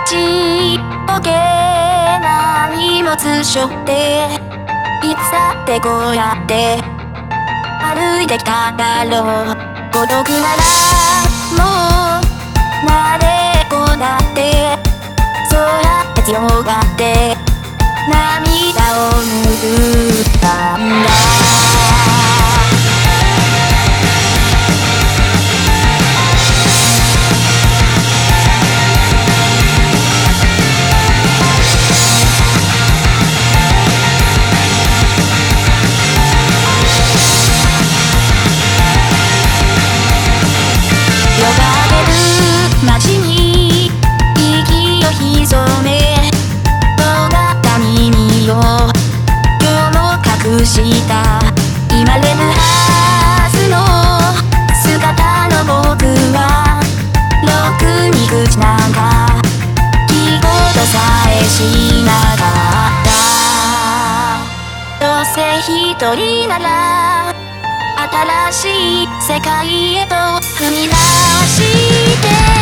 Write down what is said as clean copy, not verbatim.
ちっぽけな荷物背負っていつだってこうやって歩いてきただろう。孤独ならもう慣れっこだって、そうやって強がって涙を拭ったんだ。街に息を潜め尖った耳を今日も隠した言われるはずの姿の僕はろくに口なんか聞くことさえしなかった。どうせ一人なら新しい世界へと踏み出して